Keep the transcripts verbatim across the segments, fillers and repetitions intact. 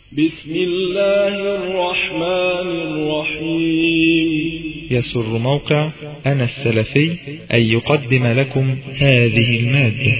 بسم الله الرحمن الرحيم. يسر موقع أنا السلفي أن يقدم لكم هذه المادة.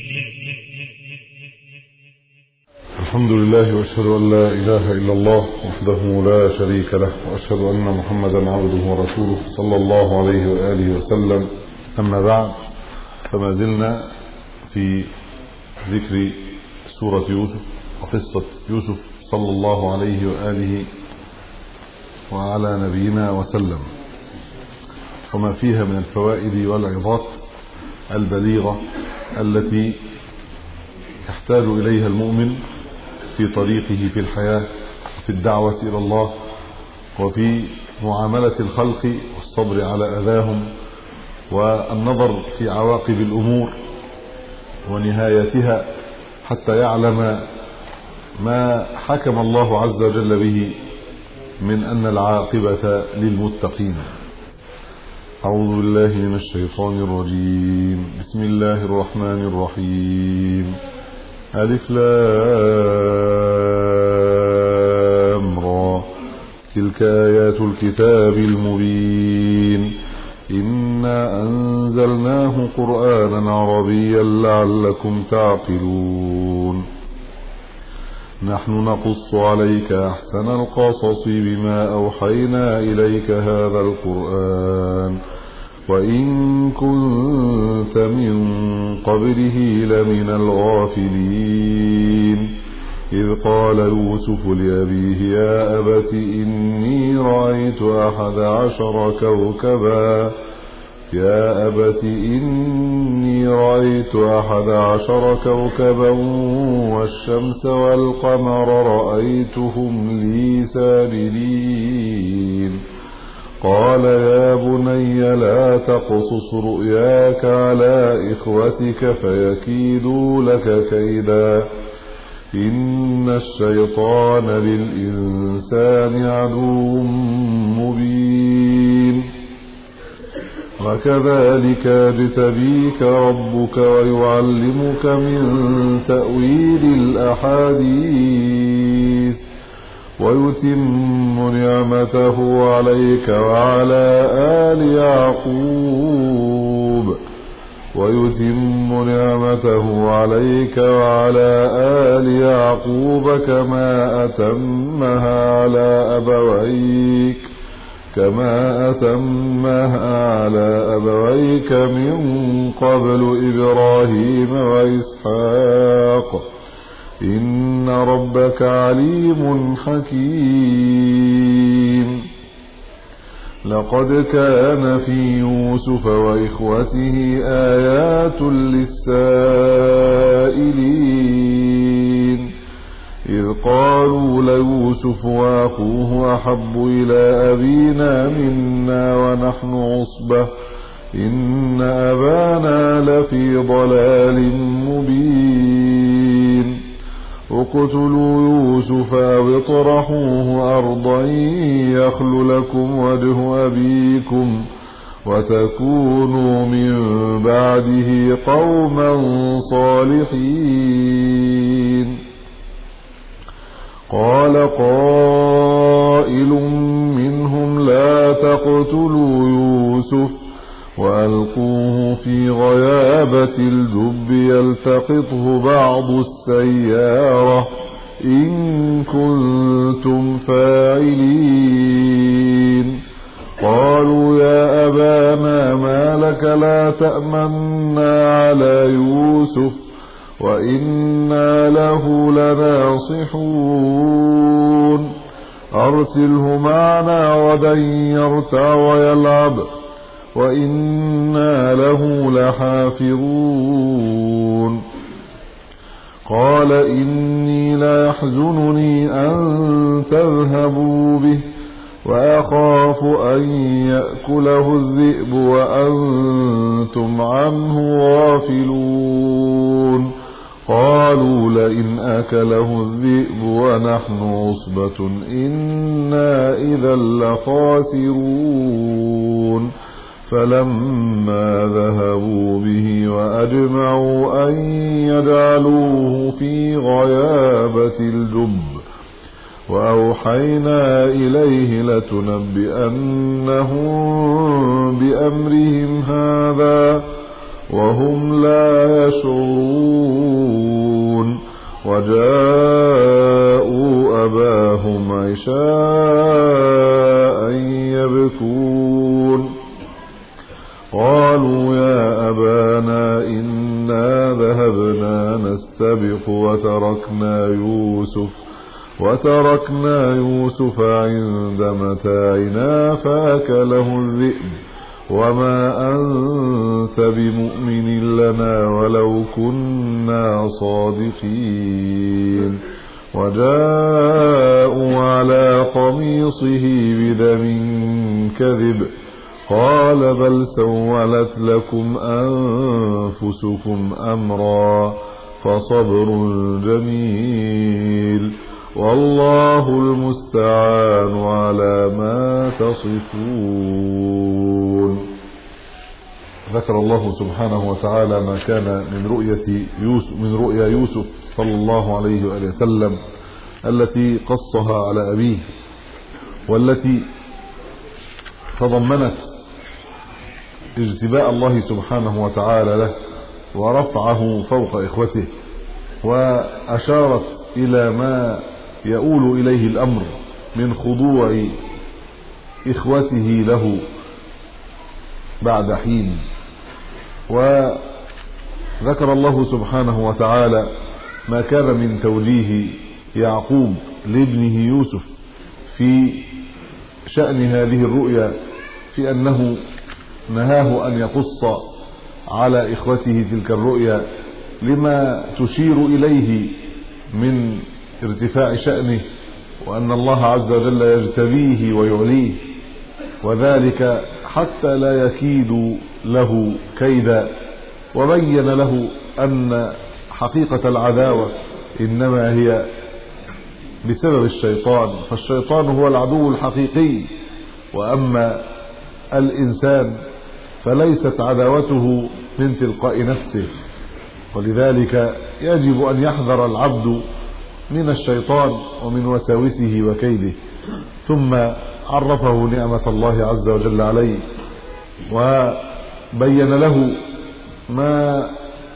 الحمد لله وأشهد أن لا إله إلا الله وحده لا شريك له، وأشهد أن محمدا عبده ورسوله صلى الله عليه وآله وسلم. أما بعد، فما زلنا في ذكر سورة يوسف وقصة يوسف صلى الله عليه وآله وعلى نبينا وسلم، وما فيها من الفوائد والعظات البليغة التي يحتاج إليها المؤمن في طريقه في الحياة، في الدعوة إلى الله، وفي معاملة الخلق والصبر على أذاهم، والنظر في عواقب الأمور ونهايتها، حتى يعلم ما حكم الله عز وجل به من أن العاقبة للمتقين. أعوذ بالله من الشيطان الرجيم. بسم الله الرحمن الرحيم. ألف لام را، تلك آيات الكتاب المبين. إنا أنزلناه قرآنا عربيا لعلكم تعقلون. نحن نقص عليك أحسن القصص بما أوحينا إليك هذا القرآن، وإن كنت من قبله لمن الغافلين. إذ قال يوسف لأبيه يا أبت إني رأيت أحد عشر كوكبا يا أبت إني رأيت أحد عشر كوكبا والشمس والقمر رأيتهم لي ساجدين. قال يا بني لا تقصص رؤياك على إخوتك فيكيدوا لك كيدا، إن الشيطان للإنسان عدو مبين. وكذلك يجتبيك ربك ويعلمك من تأويل الأحاديث ويتم نعمته عليك وعلى آل يعقوب ويتم نعمته عليك وعلى آل يعقوب كما أتمها على أبويك كما أتمها على أبويك من قبل إبراهيم وإسحاق إن ربك عليم حكيم. لقد كان في يوسف وإخوته آيات للسائلين، إذ قالوا ليوسف وأخوه أحب إلى أبينا منا ونحن عصبة إن أبانا لفي ضلال مبين. اقتلوا يوسف أو اطرحوه أرضا يخل لكم وجه أبيكم وتكونوا من بعده قوما صالحين. قال قائل منهم لا تقتلوا يوسف وألقوه في غيابة الجب يلتقطه بعض السيارة إن كنتم فاعلين. قالوا يا أبانا ما لك لا تأمنا على يوسف وإنا له لناصحون. أرسله معنا غدا يرتع ويلعب وإنا له لحافظون. قال إني لا يحزنني أن تذهبوا به وأخاف أن يأكله الذئب وأنتم عنه غافلون. قالوا لئن أكله الذئب ونحن عصبة إنا إذا لخاسرون. فلما ذهبوا به وأجمعوا أن يجعلوه في غيابة الجب وأوحينا إليه لتنبئنهم بأمرهم هذا وهم لا يشعرون وجاءوا أباهم عشاء يبكون قالوا يا أبانا إنا ذهبنا نستبق وتركنا يوسف وتركنا يوسف عند متاعنا فأكله الذئب وما أنت بمؤمن لنا ولو كنا صادقين وجاءوا على قميصه بدم كذب قال بل سولت لكم أنفسكم أمرا فصبر جميل والله المستعان على ما تصفون. ذكر الله سبحانه وتعالى ما كان من رؤية يوسف من رؤيا يوسف صلى الله عليه وآله وسلم التي قصها على أبيه والتي تضمنت اجتباء الله سبحانه وتعالى له ورفعه فوق إخوته وأشارت إلى ما يؤول إليه الأمر من خضوع إخوته له بعد حين. وذكر الله سبحانه وتعالى ما كان من توجيه يعقوب لابنه يوسف في شأن هذه الرؤيا في أنه نهاه أن يقص على إخوته تلك الرؤيا لما تشير إليه من ارتفاع شأنه وأن الله عز وجل يجتبيه ويعليه وذلك حتى لا يكيد له كيدا وبين له أن حقيقة العداوة إنما هي بسبب الشيطان فالشيطان هو العدو الحقيقي وأما الإنسان فليست عداوته من تلقاء نفسه ولذلك يجب أن يحذر العبد من الشيطان ومن وساوسه وكيده. ثم عرفه نعمة الله عز وجل عليه وبين له ما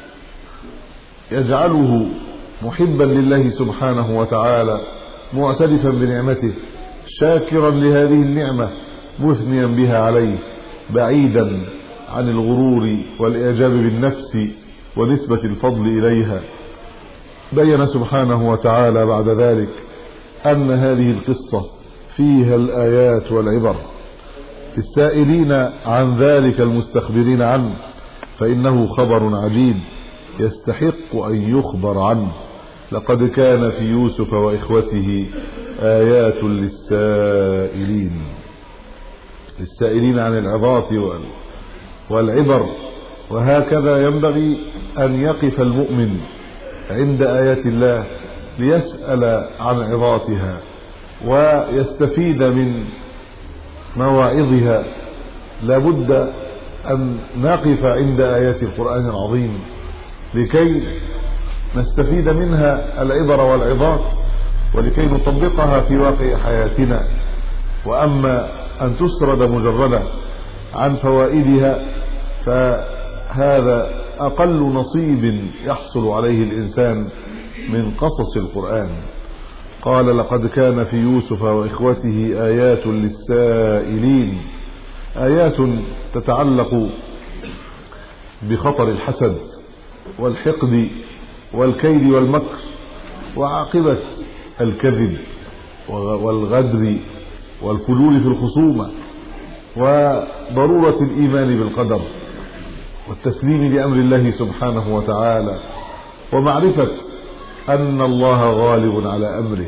يجعله محبا لله سبحانه وتعالى معترفا بنعمته شاكرا لهذه النعمة مثنيا بها عليه بعيدا عن الغرور والإعجاب بالنفس ونسبة الفضل إليها. بين سبحانه وتعالى بعد ذلك أن هذه القصة فيها الآيات والعبر السائلين عن ذلك المستخبرين عنه فإنه خبر عجيب يستحق أن يخبر عنه. لقد كان في يوسف وإخوته آيات للسائلين للسائلين عن العظات والعبر. وهكذا ينبغي أن يقف المؤمن عند آيات الله ليسأل عن عظاتها ويستفيد من مواعظها. لابد أن نقف عند آيات القرآن العظيم لكي نستفيد منها العبر والعظات ولكي نطبقها في واقع حياتنا. وأما أن تسرد مجردة عن فوائدها فهذا أقل نصيب يحصل عليه الإنسان من قصص القرآن. قال لقد كان في يوسف وإخوته آيات للسائلين آيات تتعلق بخطر الحسد والحقد والكيد والمكر وعاقبة الكذب والغدر والفجور في الخصومة وضرورة الإيمان بالقدر والتسليم لأمر الله سبحانه وتعالى ومعرفة أن الله غالب على أمره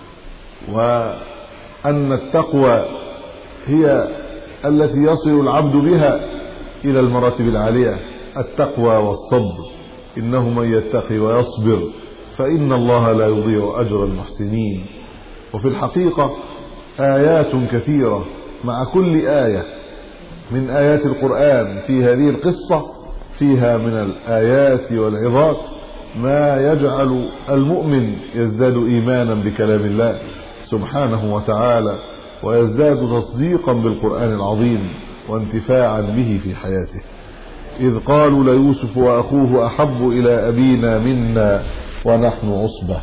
وأن التقوى هي التي يصل العبد بها إلى المراتب العالية. التقوى والصبر إنه من يتقي ويصبر فإن الله لا يضيع أجر المحسنين. وفي الحقيقة آيات كثيرة مع كل آية من آيات القرآن في هذه القصة فيها من الآيات والعظات ما يجعل المؤمن يزداد إيمانا بكلام الله سبحانه وتعالى ويزداد تصديقا بالقرآن العظيم وانتفاعا به في حياته. إذ قالوا ليوسف وأخوه أحب إلى أبينا منا ونحن عصبة.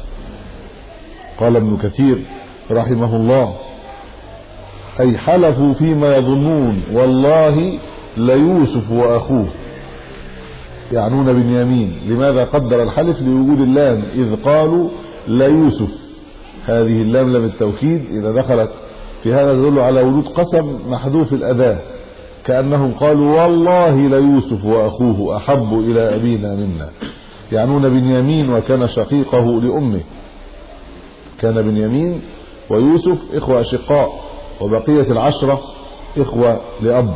قال ابن كثير رحمه الله: أي حلفوا فيما يظنون والله ليوسف وأخوه، يعنون بنيامين. لماذا قدر الحلف؟ لوجود اللام. إذ قالوا ليوسف، هذه اللام لام التوكيد إذا دخلت في هذا تدل على وجود قسم محذوف الأداة، كأنهم قالوا والله ليوسف وأخوه أحب إلى أبينا منا، يعنون بنيامين وكان شقيقه لأمه. كان بنيامين ويوسف إخوة أشقاء، وبقية العشرة إخوة لأب.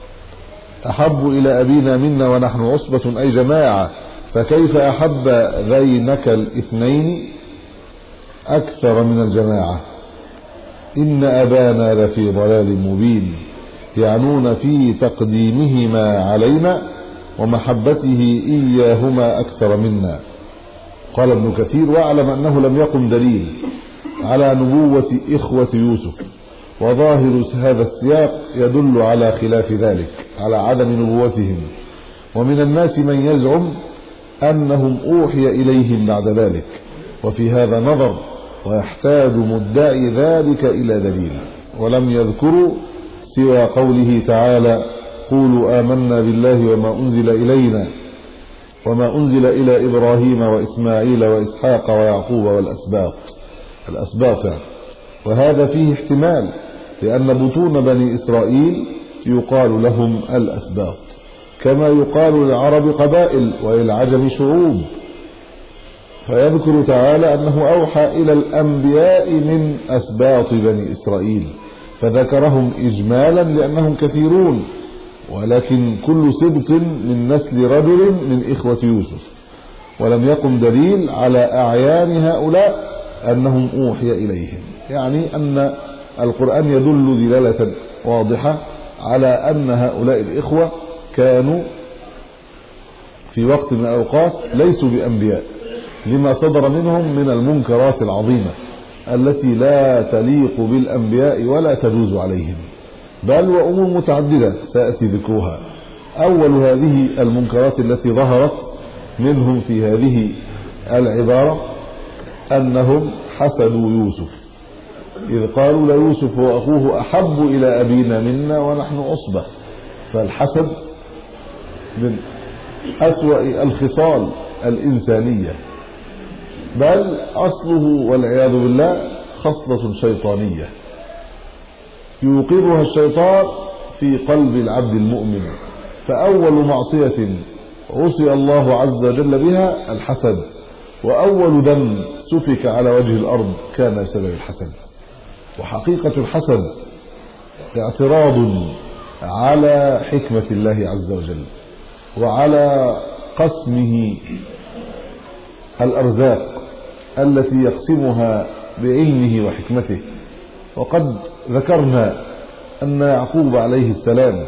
أحب إلى أبينا منا ونحن عصبة أي جماعة، فكيف أحب ذينك الاثنين أكثر من الجماعة؟ إن أبانا لفي ضلال مبين، يعنون في تقديمهما علينا ومحبته إياهما أكثر منا. قال ابن كثير: واعلم أنه لم يقم دليل على نبوة إخوة يوسف، وظاهر هذا السياق يدل على خلاف ذلك، على عدم نبوتهم. ومن الناس من يزعم أنهم أوحي إليهم بعد ذلك، وفي هذا نظر، ويحتاج مدعي ذلك إلى دليل. ولم يذكروا سوى قوله تعالى: قولوا آمنا بالله وما أنزل إلينا وما أنزل إلى إبراهيم وإسماعيل وإسحاق ويعقوب والأسباط. الأسباط يعني. وهذا فيه احتمال، لأن بطون بني إسرائيل يقال لهم الأسباط، كما يقال للعرب قبائل وللعجم شعوب. فيذكر تعالى أنه أوحى إلى الأنبياء من أسباط بني إسرائيل، فذكرهم إجمالا لأنهم كثيرون، ولكن كل سبط من نسل رجل من إخوة يوسف. ولم يقم دليل على أعيان هؤلاء أنهم أوحي إليهم، يعني أن القرآن يدل دلالة واضحة على أن هؤلاء الإخوة كانوا في وقت من الأوقات ليسوا بأنبياء، لما صدر منهم من المنكرات العظيمة التي لا تليق بالأنبياء ولا تجوز عليهم، بل وأمور متعددة سيأتي ذكرها. أول هذه المنكرات التي ظهرت منهم في هذه العبارة أنهم حسدوا يوسف، إذ قالوا ليوسف وأخوه أحب إلى أبينا منا ونحن عصبة. فالحسد من أسوأ الخصال الإنسانية، بل أصله والعياذ بالله خصلة شيطانية يوقظها الشيطان في قلب العبد المؤمن. فأول معصية عصي الله عز وجل بها الحسد، وأول دم سفك على وجه الأرض كان سبب الحسد. وحقيقة الحسد اعتراض على حكمة الله عز وجل وعلى قسمه الأرزاق التي يقسمها بعلمه وحكمته. وقد ذكرنا أن يعقوب عليه السلام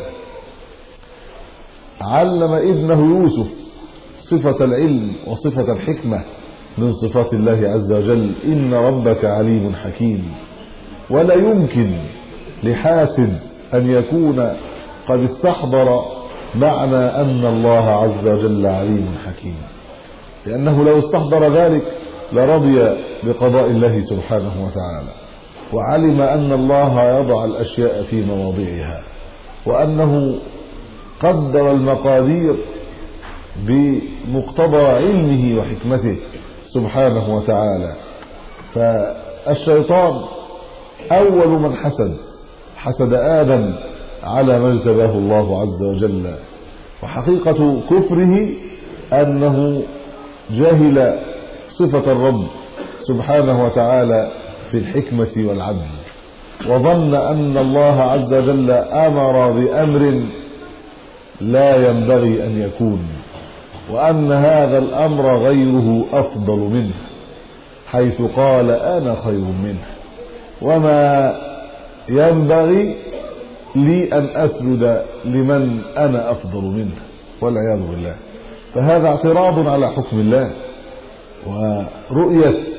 علم ابنه يوسف صفة العلم وصفة الحكمة من صفات الله عز وجل: إن ربك عليم حكيم. ولا يمكن لحاسد أن يكون قد استحضر معنى أن الله عز وجل عليم حكيم، لأنه لو استحضر ذلك لرضي بقضاء الله سبحانه وتعالى، وعلم أن الله يضع الأشياء في مواضعها، وأنه قدر المقادير بمقتضى علمه وحكمته سبحانه وتعالى. فالشيطان أول من حسد حسد آدم على ما اجتباه الله عز وجل. وحقيقة كفره أنه جهل صفة الرب سبحانه وتعالى في الحكمة والعدل، وظن أن الله عز وجل أمر بأمر لا ينبغي أن يكون، وأن هذا الأمر غيره أفضل منه، حيث قال أنا خير منه، وما ينبغي لي أن أسجد لمن أنا أفضل منه، والعياذ بالله. فهذا اعتراض على حكم الله ورؤية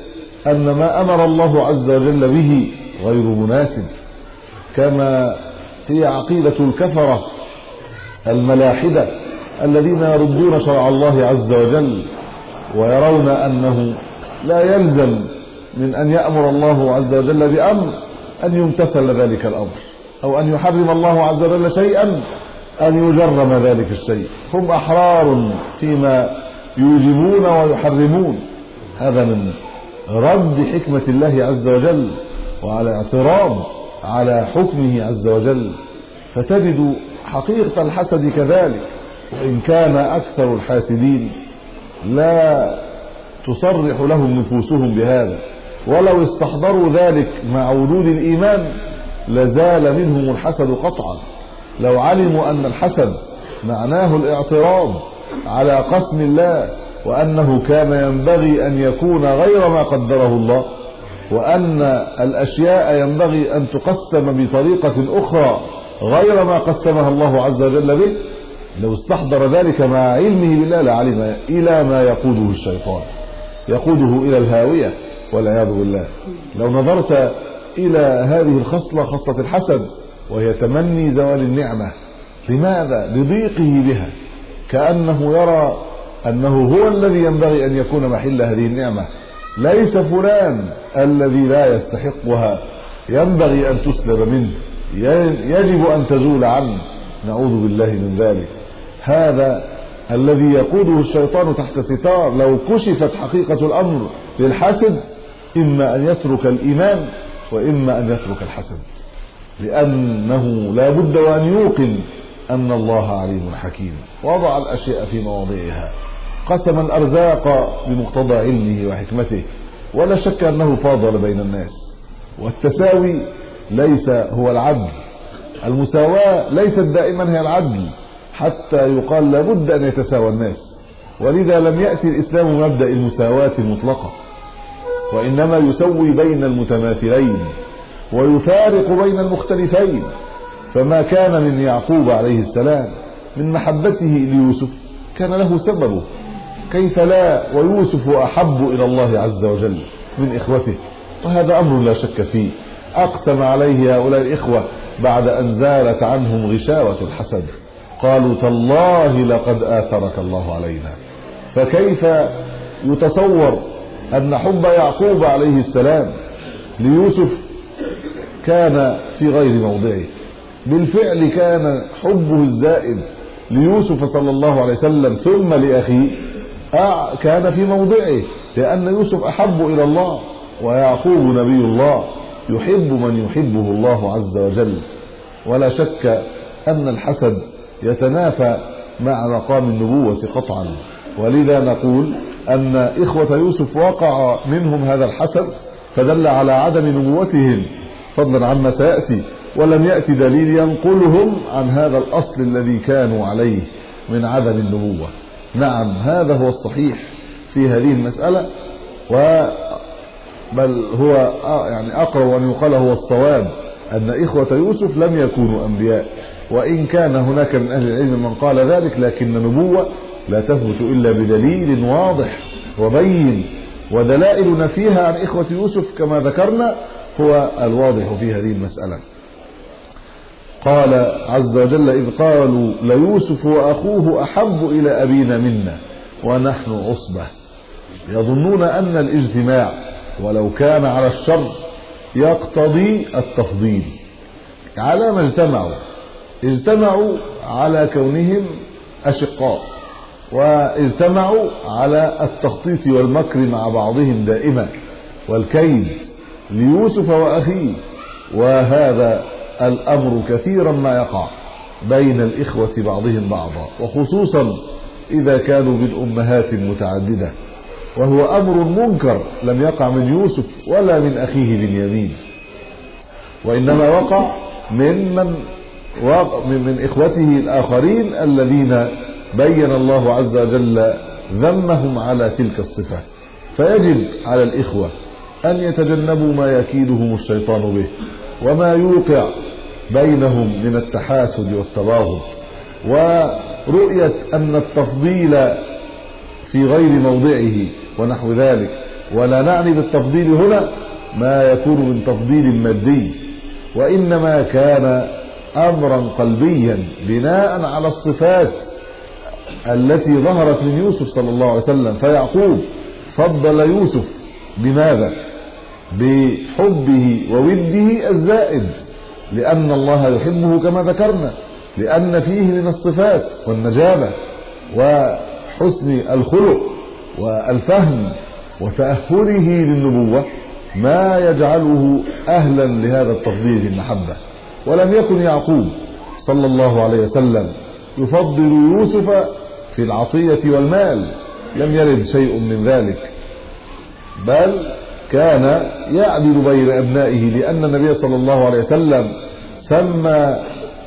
أن ما أمر الله عز وجل به غير مناسب، كما هي عقيدة الكفرة الملاحدة الذين يردون شرع الله عز وجل ويرون أنه لا يلزم من أن يأمر الله عز وجل بأمر أن يمتثل ذلك الأمر، أو أن يحرم الله عز وجل شيئا أن يجرم ذلك الشيء. هم أحرار فيما يوجبون ويحرمون. هذا من رد حكمة الله عز وجل وعلى اعتراض على حكمه عز وجل. فتجد حقيقة الحسد كذلك، وإن كان أكثر الحاسدين لا تصرح لهم نفوسهم بهذا، ولو استحضروا ذلك مع وجود الإيمان لزال منهم الحسد قطعا. لو علموا أن الحسد معناه الاعتراض على قسم الله، وأنه كان ينبغي أن يكون غير ما قدره الله، وأن الأشياء ينبغي أن تقسم بطريقة أخرى غير ما قسمها الله عز وجل به، لو استحضر ذلك مع علمه بالله لعلم إلى ما يقوده الشيطان، يقوده إلى الهاوية والعياذ بالله. لو نظرت إلى هذه الخصلة، خصلة الحسد، وهي تمني زوال النعمة، لماذا؟ لضيقه بها، كأنه يرى أنه هو الذي ينبغي أن يكون محل هذه النعمة، ليس فلان الذي لا يستحقها ينبغي أن تسلب منه، يجب أن تزول عنه، نعوذ بالله من ذلك. هذا الذي يقوده الشيطان تحت ستار. لو كشفت حقيقة الأمر للحسد، إما أن يترك الإيمان وإما أن يترك الحسد، لأنه لا بد وأن يوقن أن الله عليم حكيم، وضع الأشياء في مواضعها، قسم الأرزاق بمقتضى علمه وحكمته، ولا شك أنه فاضل بين الناس. والتساوي ليس هو العدل، المساواة ليست دائما هي العدل، حتى يقال لابد أن يتساوى الناس. ولذا لم يأتي الإسلام مبدأ المساواة المطلقة، وإنما يسوي بين المتماثلين ويفارق بين المختلفين. فما كان من يعقوب عليه السلام من محبته ليوسف كان له سببه، كيف لا، ويوسف أحب إلى الله عز وجل من إخوته، وهذا أمر لا شك فيه. أقسم عليه هؤلاء الإخوة بعد أن زالت عنهم غشاوة الحسد، قالوا تالله لقد آثرك الله علينا. فكيف يتصور أن حب يعقوب عليه السلام ليوسف كان في غير موضعه؟ بالفعل كان حبه الزائد ليوسف صلى الله عليه وسلم ثم لأخيه كان في موضعه، لأن يوسف أحب إلى الله، ويعقوب نبي الله يحب من يحبه الله عز وجل. ولا شك أن الحسد يتنافى مع مقام النبوة قطعا، ولذا نقول أن إخوة يوسف وقع منهم هذا الحسد فدل على عدم نبوتهم، فضلا عما سيأتي، ولم يأتي دليل ينقلهم عن هذا الأصل الذي كانوا عليه من عدم النبوة. نعم، هذا هو الصحيح في هذه المسألة، و بل هو يعني أقرب أن يقال هو الصواب أن إخوة يوسف لم يكونوا أنبياء، وإن كان هناك من أهل العلم من قال ذلك، لكن النبوة لا تثبت إلا بدليل واضح وبين، ودلائل نفيها عن إخوة يوسف كما ذكرنا هو الواضح في هذه المسألة. قال عز وجل إذ قالوا ليوسف وأخوه أحب إلى أبينا منا ونحن عصبة، يظنون أن الاجتماع ولو كان على الشر يقتضي التفضيل. على ما اجتمعوا، اجتمعوا على كونهم أشقاء، واجتمعوا على التخطيط والمكر مع بعضهم دائما والكيد ليوسف وأخيه. وهذا الأمر كثيرا ما يقع بين الإخوة بعضهم بعضا، وخصوصا إذا كانوا من أمهات متعددة، وهو أمر منكر لم يقع من يوسف ولا من أخيه بنيامين، وإنما وقع من من, من إخوته الآخرين الذين بين الله عز وجل ذمهم على تلك الصفة. فيجب على الإخوة أن يتجنبوا ما يكيدهم الشيطان به وما يوقع بينهم من التحاسد والتباغض، ورؤية أن التفضيل في غير موضعه ونحو ذلك ولا نعني بالتفضيل هنا ما يكون من تفضيل مادي، وإنما كان أمرا قلبيا بناء على الصفات التي ظهرت من يوسف صلى الله عليه وسلم. فيعقوب فضل يوسف بماذا؟ بحبه ووده الزائد، لأن الله يحبه كما ذكرنا، لأن فيه من الصفات والنجابة وحسن الخلق والفهم وتأهله للنبوة ما يجعله أهلا لهذا التفضيل في المحبة. ولم يكن يعقوب صلى الله عليه وسلم يفضل يوسف في العطية والمال، لم يرد شيء من ذلك، بل كان يعدل بين أبنائه، لأن النبي صلى الله عليه وسلم سمى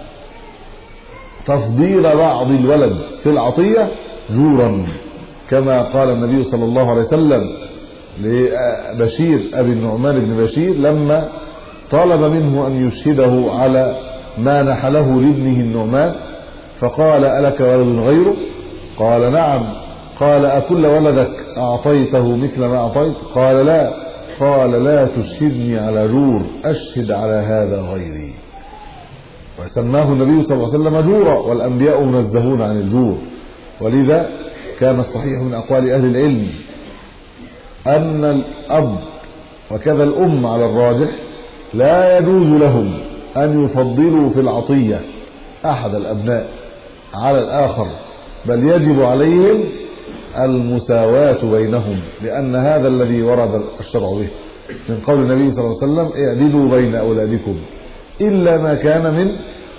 تفضيل بعض الولد في العطية جورا، كما قال النبي صلى الله عليه وسلم لبشير أبي النعمان بن بشير لما طلب منه أن يشهده على ما نحله لابنه النعمان، فقال: ألك ولد غيره؟ قال: نعم. قال: أكل ولدك أعطيته مثل ما أعطيت؟ قال: لا. قال: لا تشهدني على جور، أشهد على هذا غيري. وسماه النبي صلى الله عليه وسلم جورا، والأنبياء منزهون عن الجور. ولذا كان الصحيح من أقوال أهل العلم أن الأب وكذا الأم على الراجح لا يجوز لهم أن يفضلوا في العطية أحد الأبناء على الآخر، بل يجب عليهم المساواة بينهم، لأن هذا الذي ورد الشرع به من قول النبي صلى الله عليه وسلم: اعدلوا بين أولادكم، إلا ما كان من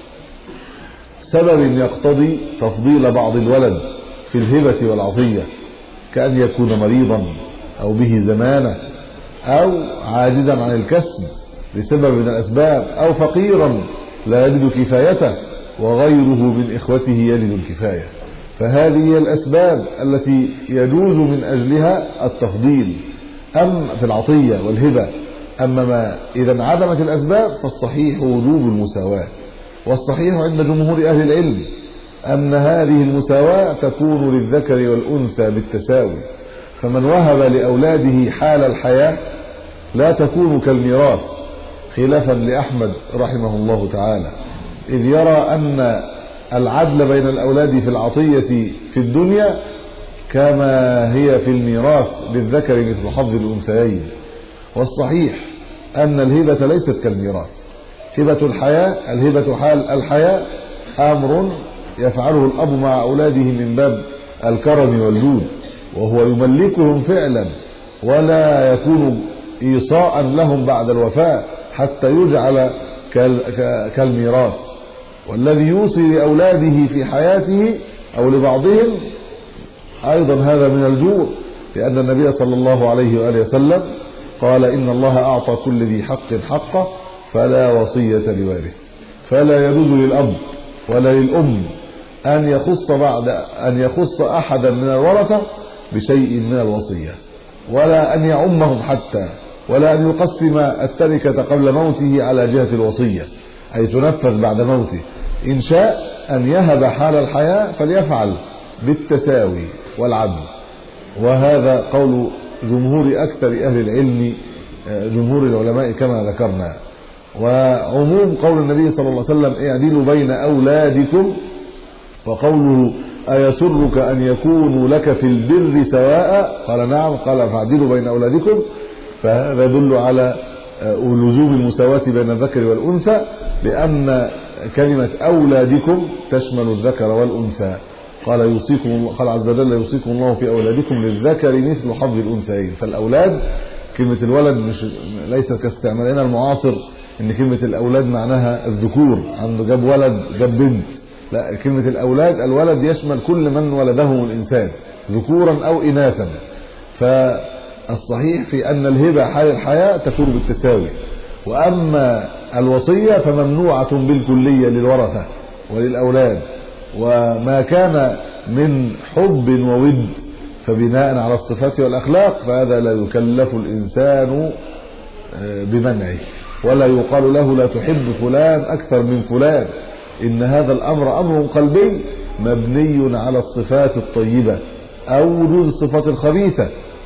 سبب يقتضي تفضيل بعض الولد في الهبة والعطية، كأن يكون مريضا أو به زمانة أو عاجزا عن الكسب لسبب من الأسباب، أو فقيرا لا يجد كفايته وغيره من إخوته يجد الكفاية. فهذه هي الأسباب التي يجوز من أجلها التفضيل أم في العطية والهبة. أما ما إذا انعدمت الأسباب فالصحيح وجوب المساواة، والصحيح عند جمهور أهل العلم أن هذه المساواة تكون للذكر والأنثى بالتساوي. فمن وهب لأولاده حال الحياة لا تكون كالميراث، خلافا لأحمد رحمه الله تعالى، إذ يرى أن العدل بين الأولاد في العطية في الدنيا كما هي في الميراث للذكر مثل حظ الأنثيين. والصحيح أن الهبة ليست كالميراث. هبة الحياة الهبة حال الحياة أمر يفعله الأب مع أولاده من باب الكرم والجود، وهو يملكهم فعلا ولا يكون إيصاء لهم بعد الوفاة حتى يجعل كالميراث. والذي يوصي لأولاده في حياته أو لبعضهم أيضا هذا من الجور، لأن النبي صلى الله عليه وآله وسلم قال: إن الله أعطى كل ذي حق حقه فلا وصية لوارث. فلا يجوز للأب ولا للأم أن يخص بعد أن يخص أحدا من الورثة بشيء من الوصية، ولا أن يعمهم حتى، ولا أن يقسم التركة قبل موته على جهة الوصية، أي تنفذ بعد موته. إن شاء أن يهب حال الحياة فليفعل بالتساوي والعدل، وهذا قول جمهور أكثر أهل العلم، جمهور العلماء كما ذكرنا. وعموم قول النبي صلى الله عليه وسلم: اعدلوا بين أولادكم، وقوله: أيسرك أن يكونوا لك في البر سواء؟ قال: نعم. قال: فاعدلوا بين أولادكم. فهذا يدل على لزوم المساواة بين الذكر والأنثى، لأن كلمة أولادكم تشمل الذكر والأنثى. قال يوصيكم الله، قال عز وجل: يوصيكم الله في أولادكم للذكر مثل حظ الأنثيين. فالأولاد كلمة الولد مش ليست كاستعمالنا المعاصر ان كلمة الأولاد معناها الذكور، عنده جاب ولد جاب بنت. لا، كلمة الأولاد الولد يشمل كل من ولده الإنسان ذكورا أو إناثا. فالصحيح في أن الهبة حال الحياة تكون بالتساوي، وأما الوصية فممنوعة بالكلية للورثة وللأولاد. وما كان من حب وود فبناء على الصفات والأخلاق فهذا لا يكلف الإنسان بمنعه، ولا يقال له لا تحب فلان أكثر من فلان. إن هذا الأمر أمر قلبي مبني على الصفات الطيبة أو وجود الصفات الخبيثة،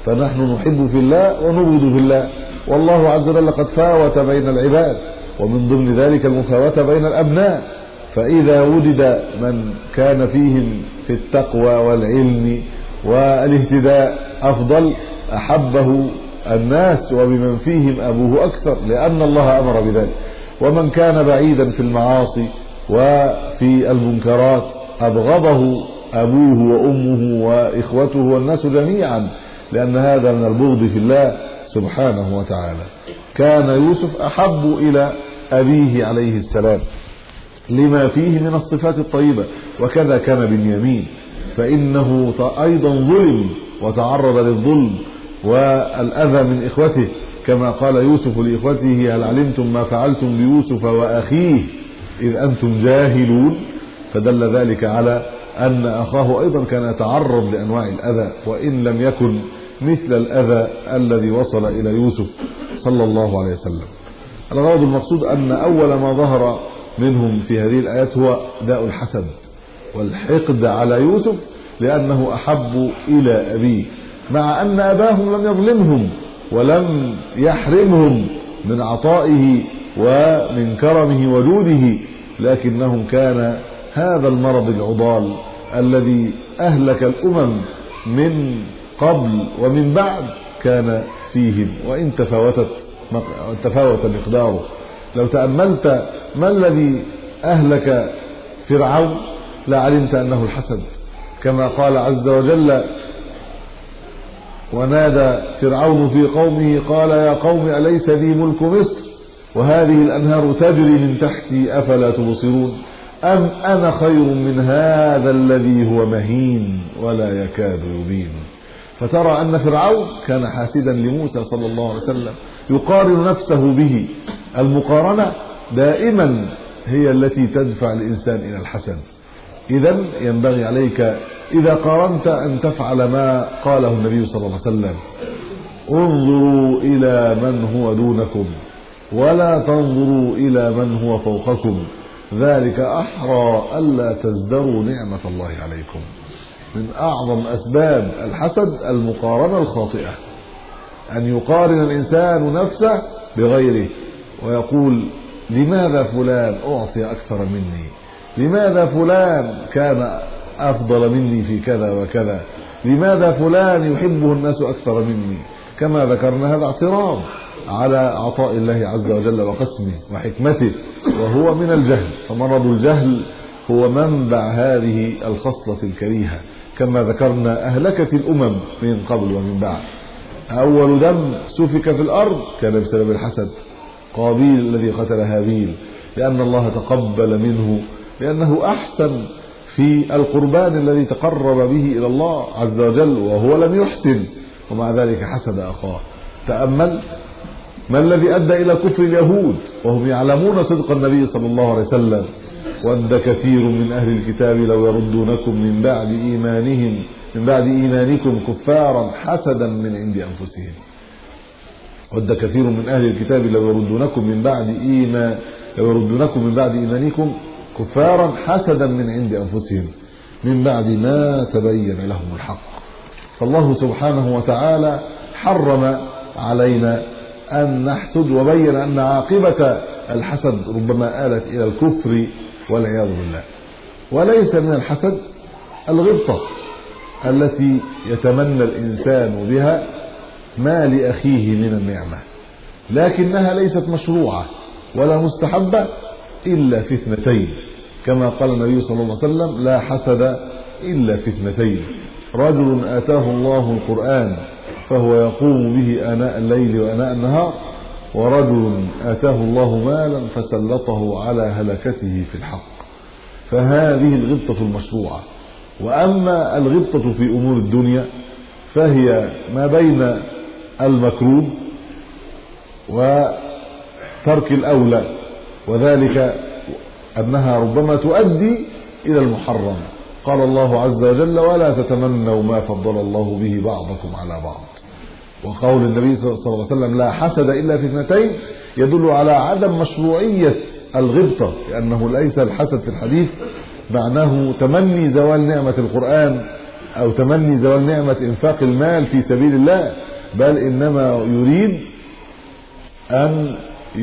فنحن نحب في الله ونبغض في الله، والله عز وجل قد فاوت بين العباد، ومن ضمن ذلك المفاوتة بين الأبناء. فإذا وجد من كان فيهم في التقوى والعلم والاهتداء أفضل أحبه الناس وبمن فيهم أبوه أكثر، لأن الله أمر بذلك. ومن كان بعيدا في المعاصي وفي المنكرات أبغضه أبوه وأمه وإخوته والناس جميعا، لأن هذا من البغض في الله سبحانه وتعالى. كان يوسف أحب إلى أبيه عليه السلام لما فيه من الصفات الطيبة، وكذا كان بنيامين، فإنه أيضا ظلم وتعرض للظلم والأذى من إخوته، كما قال يوسف لإخوته: هل علمتم ما فعلتم بيوسف وأخيه إذ أنتم جاهلون؟ فدل ذلك على أن أخاه أيضا كان يتعرض لأنواع الأذى، وإن لم يكن مثل الأذى الذي وصل إلى يوسف صلى الله عليه وسلم. الغرض المقصود أن أول ما ظهر منهم في هذه الآيات هو داء الحسد والحقد على يوسف، لأنه أحب إلى أبيه، مع أن أباهم لم يظلمهم ولم يحرمهم من عطائه ومن كرمه وجوده، لكنهم كان هذا المرض العضال الذي أهلك الأمم من قبل ومن بعد كان فيهم، وإن تفاوتت تفاوت مقداره. لو تأملت ما الذي أهلك فرعون لعلمت أنه الحسد، كما قال عز وجل: ونادى فرعون في قومه قال يا قوم أليس لي ملك مصر وهذه الأنهار تجري من تحتي أفلا تبصرون أم أنا خير من هذا الذي هو مهين ولا يكاد يبين. فترى أن فرعون كان حاسدا لموسى صلى الله عليه وسلم، يقارن نفسه به. المقارنة دائما هي التي تدفع الإنسان إلى الحسد. إذن ينبغي عليك إذا قارنت أن تفعل ما قاله النبي صلى الله عليه وسلم: انظروا إلى من هو دونكم ولا تنظروا إلى من هو فوقكم، ذلك أحرى ألا تزدروا نعمة الله عليكم. من أعظم أسباب الحسد المقارنة الخاطئة، أن يقارن الإنسان نفسه بغيره ويقول: لماذا فلان أعطي أكثر مني؟ لماذا فلان كان أفضل مني في كذا وكذا؟ لماذا فلان يحبه الناس أكثر مني؟ كما ذكرنا هذا اعتراض على عطاء الله عز وجل وقسمه وحكمته، وهو من الجهل. فمرض الجهل هو منبع هذه الخصلة الكريهة، كما ذكرنا أهلكت الأمم من قبل ومن بعد. أول دم سفك في الأرض كان بسبب الحسد، قابيل الذي قتل هابيل، لأن الله تقبل منه لأنه أحسن في القربان الذي تقرب به إلى الله عز وجل، وهو لم يحسن ومع ذلك حسد أخاه. تأمل ما الذي أدى إلى كفر اليهود وهم يعلمون صدق النبي صلى الله عليه وسلم: ود كثير من أهل الكتاب لو يردونكم من بعد إيمانهم من بعد إيمانكم كفارا حسدا من عند أنفسهم. ود كثير من أهل الكتاب لو يردونكم من بعد إيمان لو يردونكم من بعد إيمانكم كفارا حسدا من عند أنفسهم من بعد ما تبين لهم الحق. فالله سبحانه وتعالى حرم علينا أن نحسد، وبين أن عاقبة الحسد ربما آلت إلى الكفر والعياذ بالله. وليس من الحسد الغبطة التي يتمنى الإنسان بها ما لأخيه من النعمة، لكنها ليست مشروعة ولا مستحبة إلا في اثنتين، كما قال النبي صلى الله عليه وسلم: لا حسد إلا في اثنتين: رجل آتاه الله القرآن فهو يقوم به آناء الليل وآناء النهار، ورجل آتاه الله مالا فسلطه على هلكته في الحق. فهذه الغبطة المشروعة. وأما الغبطة في أمور الدنيا فهي ما بين المكروه وترك الأولى، وذلك أنها ربما تؤدي إلى المحرم. قال الله عز وجل: ولا تتمنوا ما فضل الله به بعضكم على بعض. وقول النبي صلى الله عليه وسلم: لا حسد إلا في اثنتين، يدل على عدم مشروعية الغبطة، لأنه ليس الحسد في الحديث معناه تمني زوال نعمة القرآن أو تمني زوال نعمة إنفاق المال في سبيل الله، بل إنما يريد أن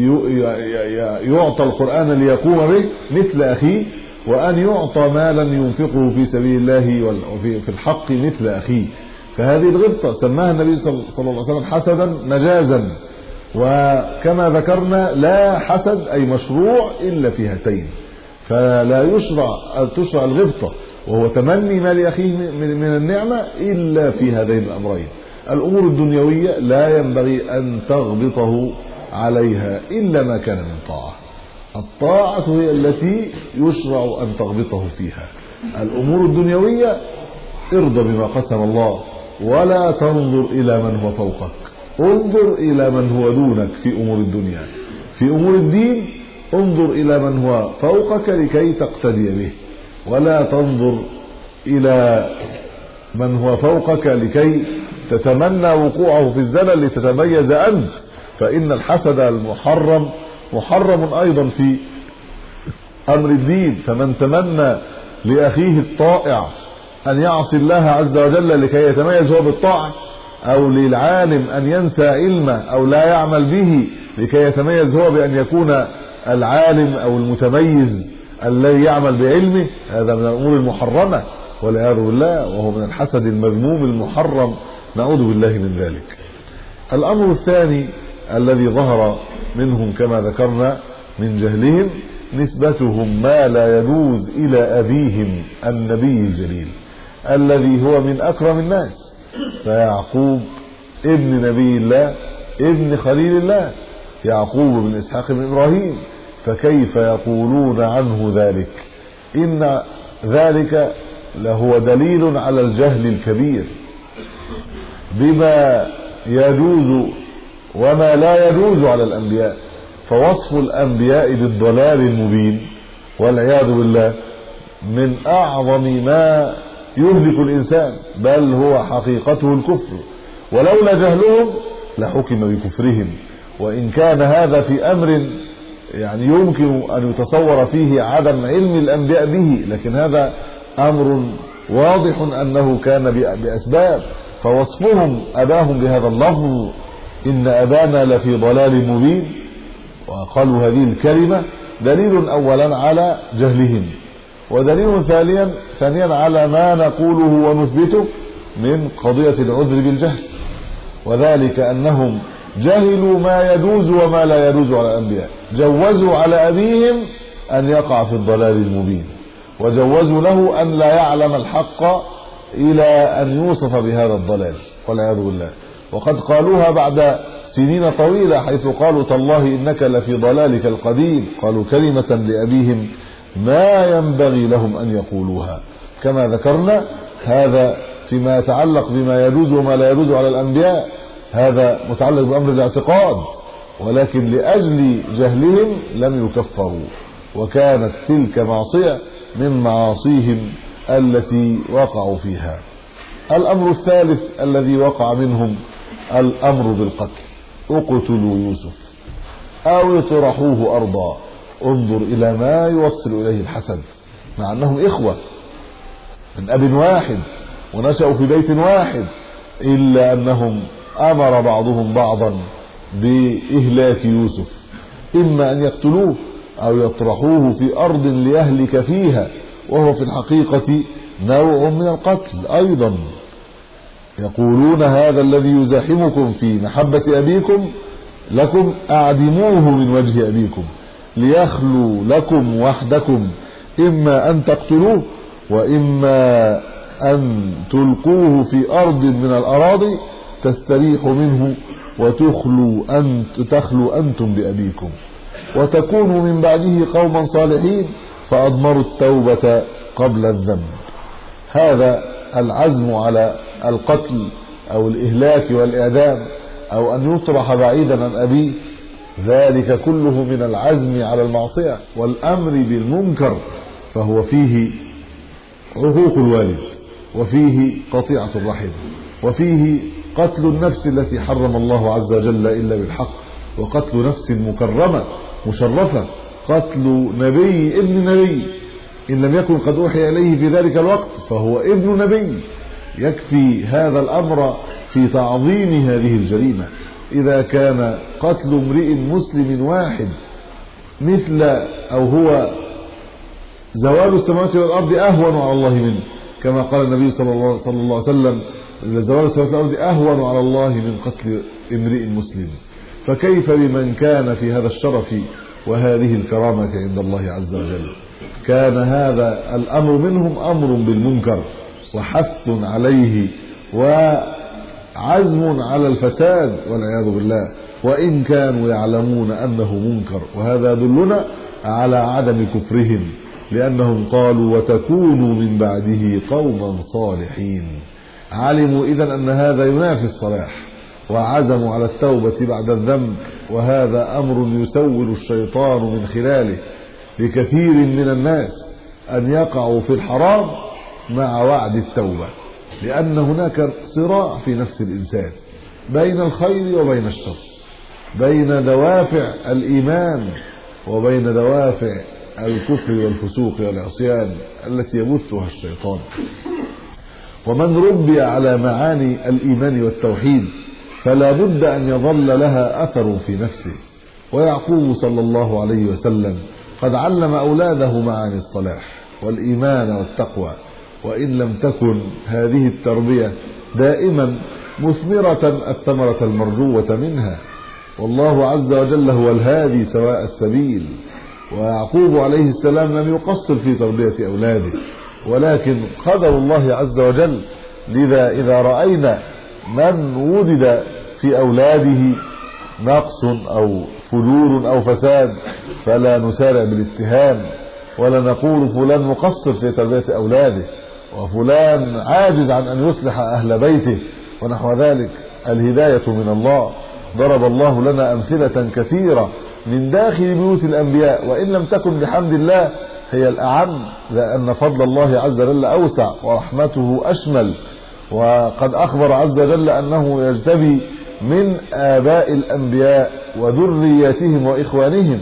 يعطى القرآن ليقوم به مثل أخيه، وأن يعطى مالا ينفقه في سبيل الله وفي الحق مثل أخيه. فهذه الغبطة سماها النبي صلى الله عليه وسلم حسدا مجازا. وكما ذكرنا لا حسد أي مشروع إلا في هاتين، فلا يشرع تشرع الغبطة وهو تمني مال أخيه من النعمة إلا في هذين الأمرين. الأمور الدنيوية لا ينبغي أن تغبطه عليها إلا ما كان من طاعة. الطاعة هي التي يشرع أن تغبطه فيها. الأمور الدنيوية ارضى بما قسم الله ولا تنظر إلى من هو فوقك، انظر إلى من هو دونك في أمور الدنيا. في أمور الدين انظر إلى من هو فوقك لكي تقتدي به، ولا تنظر إلى من هو فوقك لكي تتمنى وقوعه في الزلل لتتميز أنت. فإن الحسد المحرم محرم أيضا في أمر الدين. فمن تمنى لأخيه الطائع أن يعصي الله عز وجل لكي يتميز هو بالطاعة، أو للعالم أن ينسى علمه أو لا يعمل به لكي يتميز هو بأن يكون العالم أو المتميز الذي يعمل بعلمه، هذا من الأمور المحرمة والعياذ بالله، وهو من الحسد المذموم المحرم، نعوذ بالله من ذلك. الأمر الثاني الذي ظهر منهم كما ذكرنا من جهلهم نسبتهم ما لا يجوز إلى أبيهم النبي الجليل الذي هو من أكرم الناس. فيعقوب ابن نبي الله ابن خليل الله، يعقوب بن إسحاق بن إبراهيم، فكيف يقولون عنه ذلك؟ إن ذلك لهو دليل على الجهل الكبير بما يجوز وما لا يجوز على الأنبياء. فوصف الأنبياء بالضلال المبين والعياذ بالله من أعظم ما يهلك الإنسان، بل هو حقيقته الكفر، ولولا جهلهم لحكم بكفرهم. وإن كان هذا في أمر يعني يمكن أن يتصور فيه عدم علم الأنبياء به، لكن هذا أمر واضح أنه كان بأسباب. فوصفهم أباهم بهذا اللفظ إن أبانا لفي ضلال مبين وقالوا هذه الكلمة دليل أولا على جهلهم، ودليل ثانيا ثانيا على ما نقوله ونثبته من قضية العذر بالجهل، وذلك أنهم جهلوا ما يجوز وما لا يجوز على الأنبياء. جوزوا على أبيهم أن يقع في الضلال المبين، وجوزوا له أن لا يعلم الحق إلى أن يوصف بهذا الضلال والعياذ بالله. وقد قالوها بعد سنين طويلة، حيث قالوا تالله إنك لفي ضلالك القديم. قالوا كلمة لأبيهم ما ينبغي لهم أن يقولوها. كما ذكرنا هذا فيما يتعلق بما يجوز وما لا يجوز على الأنبياء، هذا متعلق بأمر الاعتقاد، ولكن لأجل جهلهم لم يكفروا، وكانت تلك معصية من معاصيهم التي وقعوا فيها. الأمر الثالث الذي وقع منهم الأمر بالقتل. اقتلوا يوسف أو اطرحوه أرضا. انظر إلى ما يوصل إليه الحسد، مع أنهم إخوة من أب واحد ونشأوا في بيت واحد، إلا أنهم أمر بعضهم بعضا بإهلاك يوسف، إما أن يقتلوه أو يطرحوه في أرض ليهلك فيها، وهو في الحقيقة نوع من القتل أيضا. يقولون هذا الذي يزاحمكم في محبة أبيكم لكم أعدموه من وجه أبيكم ليخلوا لكم وحدكم، إما أن تقتلوه وإما أن تلقوه في أرض من الأراضي تستريحوا منه وتخلوا أنت تخلوا أنتم بأبيكم وتكونوا من بعده قوما صالحين فأضمروا التوبة قبل الذنب. هذا العزم على القتل أو الإهلاك والإعدام أو أن يطرح بعيدا عن أبيه، ذلك كله من العزم على المعصية والأمر بالمنكر، فهو فيه عقوق الوالد، وفيه قطيعة الرحم، وفيه قتل النفس التي حرم الله عز وجل إلا بالحق، وقتل نفس مكرمة مشرفة، قتل نبي ابن نبي إن لم يكن قد أوحي إليه في ذلك الوقت فهو ابن نبي، يكفي هذا الأمر في تعظيم هذه الجريمة. إذا كان قتل امرئ مسلم واحد مثل أو هو زوال السماوات والأرض أهون على الله منه، كما قال النبي صلى الله عليه وسلم زوال السماوات والأرض أهون على الله من قتل امرئ مسلم، فكيف بمن كان في هذا الشرف وهذه الكرامة عند الله عز وجل؟ كان هذا الأمر منهم أمر بالمنكر وحث عليه وعزم على الفساد والعياذ بالله، وإن كانوا يعلمون أنه منكر. وهذا يدلنا على عدم كفرهم، لأنهم قالوا وتكونوا من بعده قوما صالحين. علموا إذن أن هذا ينافي الصلاح وعزموا على التوبة بعد الذنب، وهذا أمر يسول الشيطان من خلاله لكثير من الناس أن يقعوا في الحرام مع وعد التوبة، لأن هناك صراع في نفس الإنسان بين الخير وبين الشر، بين دوافع الإيمان وبين دوافع الكفر والفسوق والعصيان التي يبثها الشيطان. ومن ربي على معاني الإيمان والتوحيد فلا بد أن يظل لها أثر في نفسه. ويعقوب صلى الله عليه وسلم قد علم أولاده معاني الصلاح والإيمان والتقوى، وإن لم تكن هذه التربية دائما مثمرة الثمرة المرجوة منها. والله عز وجل هو الهادي سواء السبيل. ويعقوب عليه السلام لم يقصر في تربية أولاده، ولكن قدر الله عز وجل. لذا إذا رأينا من وجد في أولاده نقص أو فجور أو فساد فلا نسارع بالاتهام، ولا نقول فلان مقصر في تربية أولاده وفلان عاجز عن أن يصلح أهل بيته ونحو ذلك. الهداية من الله. ضرب الله لنا أمثلة كثيرة من داخل بيوت الأنبياء، وإن لم تكن بحمد الله هي الأعم، لأن فضل الله عز وجل أوسع ورحمته أشمل. وقد أخبر عز وجل أنه يجتبي من آباء الأنبياء وذرياتهم وإخوانهم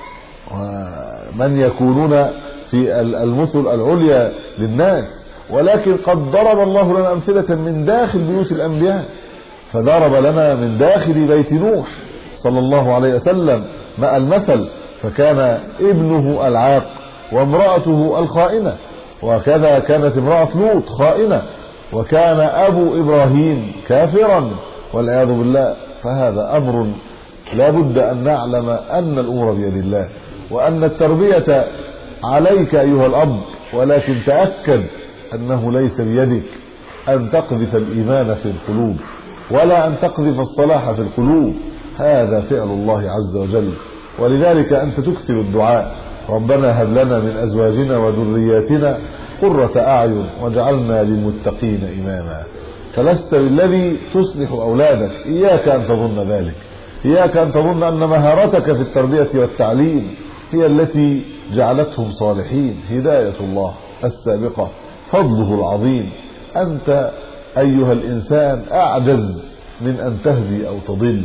ومن يكونون في المثل العليا للناس، ولكن قد ضرب الله لنا أمثلة من داخل بيوت الأنبياء. فضرب لنا من داخل بيت نوح صلى الله عليه وسلم مع المثل، فكان ابنه العاق وامرأته الخائنة، وكذا كانت امرأة لوط خائنة، وكان أبو إبراهيم كافرا والعياذ بالله. فهذا أمر لا بد أن نعلم أن الأمور بيد الله، وأن التربية عليك أيها الأب، ولكن تأكد أنه ليس بيدك أن تقذف الإيمان في القلوب ولا أن تقذف الصلاح في القلوب، هذا فعل الله عز وجل. ولذلك أنت تكثر الدعاء: ربنا هب لنا من أزواجنا وذرياتنا قرة أعين واجعلنا للمتقين إماما. فلست بالذي تصلح أولادك، إياك أن تظن ذلك، إياك أن تظن أن مهارتك في التربية والتعليم هي التي جعلتهم صالحين. هداية الله السابقة، فضله العظيم. أنت أيها الإنسان أعجز من أن تهدي أو تضل،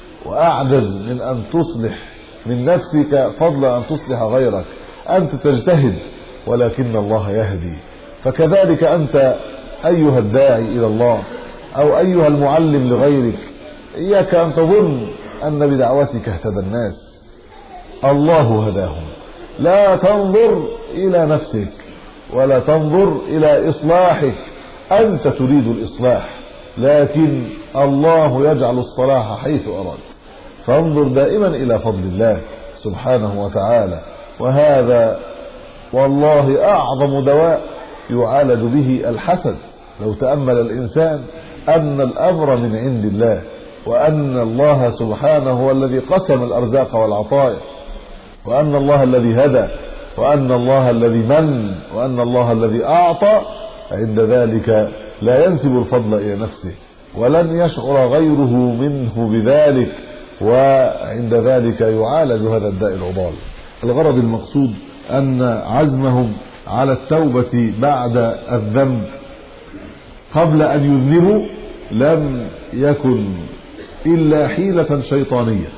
وأعجز من أن تصلح من نفسك فضلا أن تصلح غيرك. أنت تجتهد ولكن الله يهدي. فكذلك أنت أيها الداعي إلى الله أو أيها المعلم لغيرك، إياك أن تظن أن بدعوتك اهتدى الناس، الله هداهم. لا تنظر إلى نفسك ولا تنظر إلى إصلاحك، أنت تريد الإصلاح، لكن الله يجعل الصلاح حيث أراد. فانظر دائما إلى فضل الله سبحانه وتعالى. وهذا والله أعظم دواء يعالج به الحسد. لو تأمل الإنسان أن الأمر من عند الله، وأن الله سبحانه هو الذي قسم الأرزاق والعطايا، وأن الله الذي هدى، وأن الله الذي من، وأن الله الذي أعطى، عند ذلك لا ينسب الفضل إلى نفسه ولن يشعر غيره منه بذلك، وعند ذلك يعالج هذا الداء العضال. الغرض المقصود أن عزمهم على التوبة بعد الذنب قبل أن يذنبوا لم يكن إلا حيلة شيطانية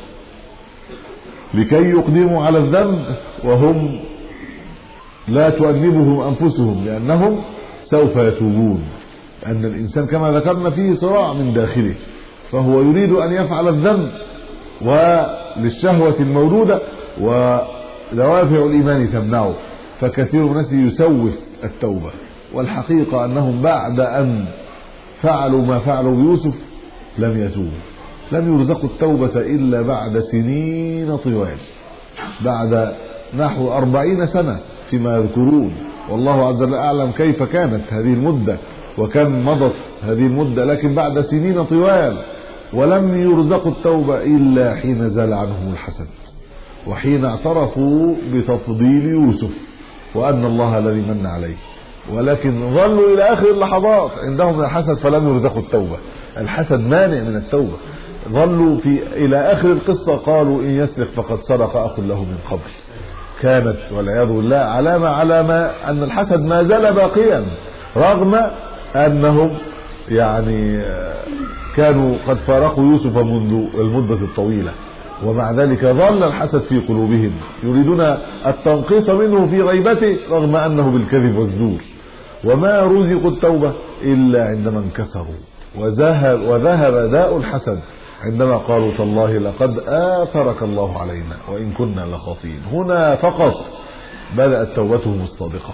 لكي يقدموا على الذنب وهم لا تؤنبهم أنفسهم، لأنهم سوف يتوبون. أن الإنسان كما ذكرنا فيه صراع من داخله، فهو يريد أن يفعل الذنب وللشهوة الموجودة ودوافع الإيمان تمنعه، فكثير من الناس يسوف التوبة، والحقيقة أنهم بعد أن فعلوا ما فعلوا بيوسف لم يتوبوا، لم يرزقوا التوبة إلا بعد سنين طوال، بعد نحو أربعين سنة فيما يذكرون، والله عز وجل أعلم كيف كانت هذه المدة وكم مضت هذه المدة، لكن بعد سنين طوال، ولم يرزقوا التوبة إلا حين زال عنهم الحسد، وحين اعترفوا بتفضيل يوسف وأن الله الذي من عليه، ولكن ظلوا إلى آخر اللحظات عندهم الحسد فلم يرزقوا التوبة. الحسد مانع من التوبة. ظلوا في إلى آخر القصة قالوا إن يسرق فقد سرق أخ له من قبل. كانت والعياذ بالله علامة على ما أن الحسد ما زال باقيا، رغم أنهم يعني كانوا قد فارقوا يوسف منذ المدة الطويلة، ومع ذلك ظل الحسد في قلوبهم يريدون التنقيص منه في غيبته، رغم أنه بالكذب والزور. وما رزقوا التوبة إلا عندما انكسروا، وذهب, وذهب داء الحسد عندما قالوا تالله لقد آثرك الله علينا وإن كنا لخاطئين. هنا فقط بدأت توبتهم الصادقة،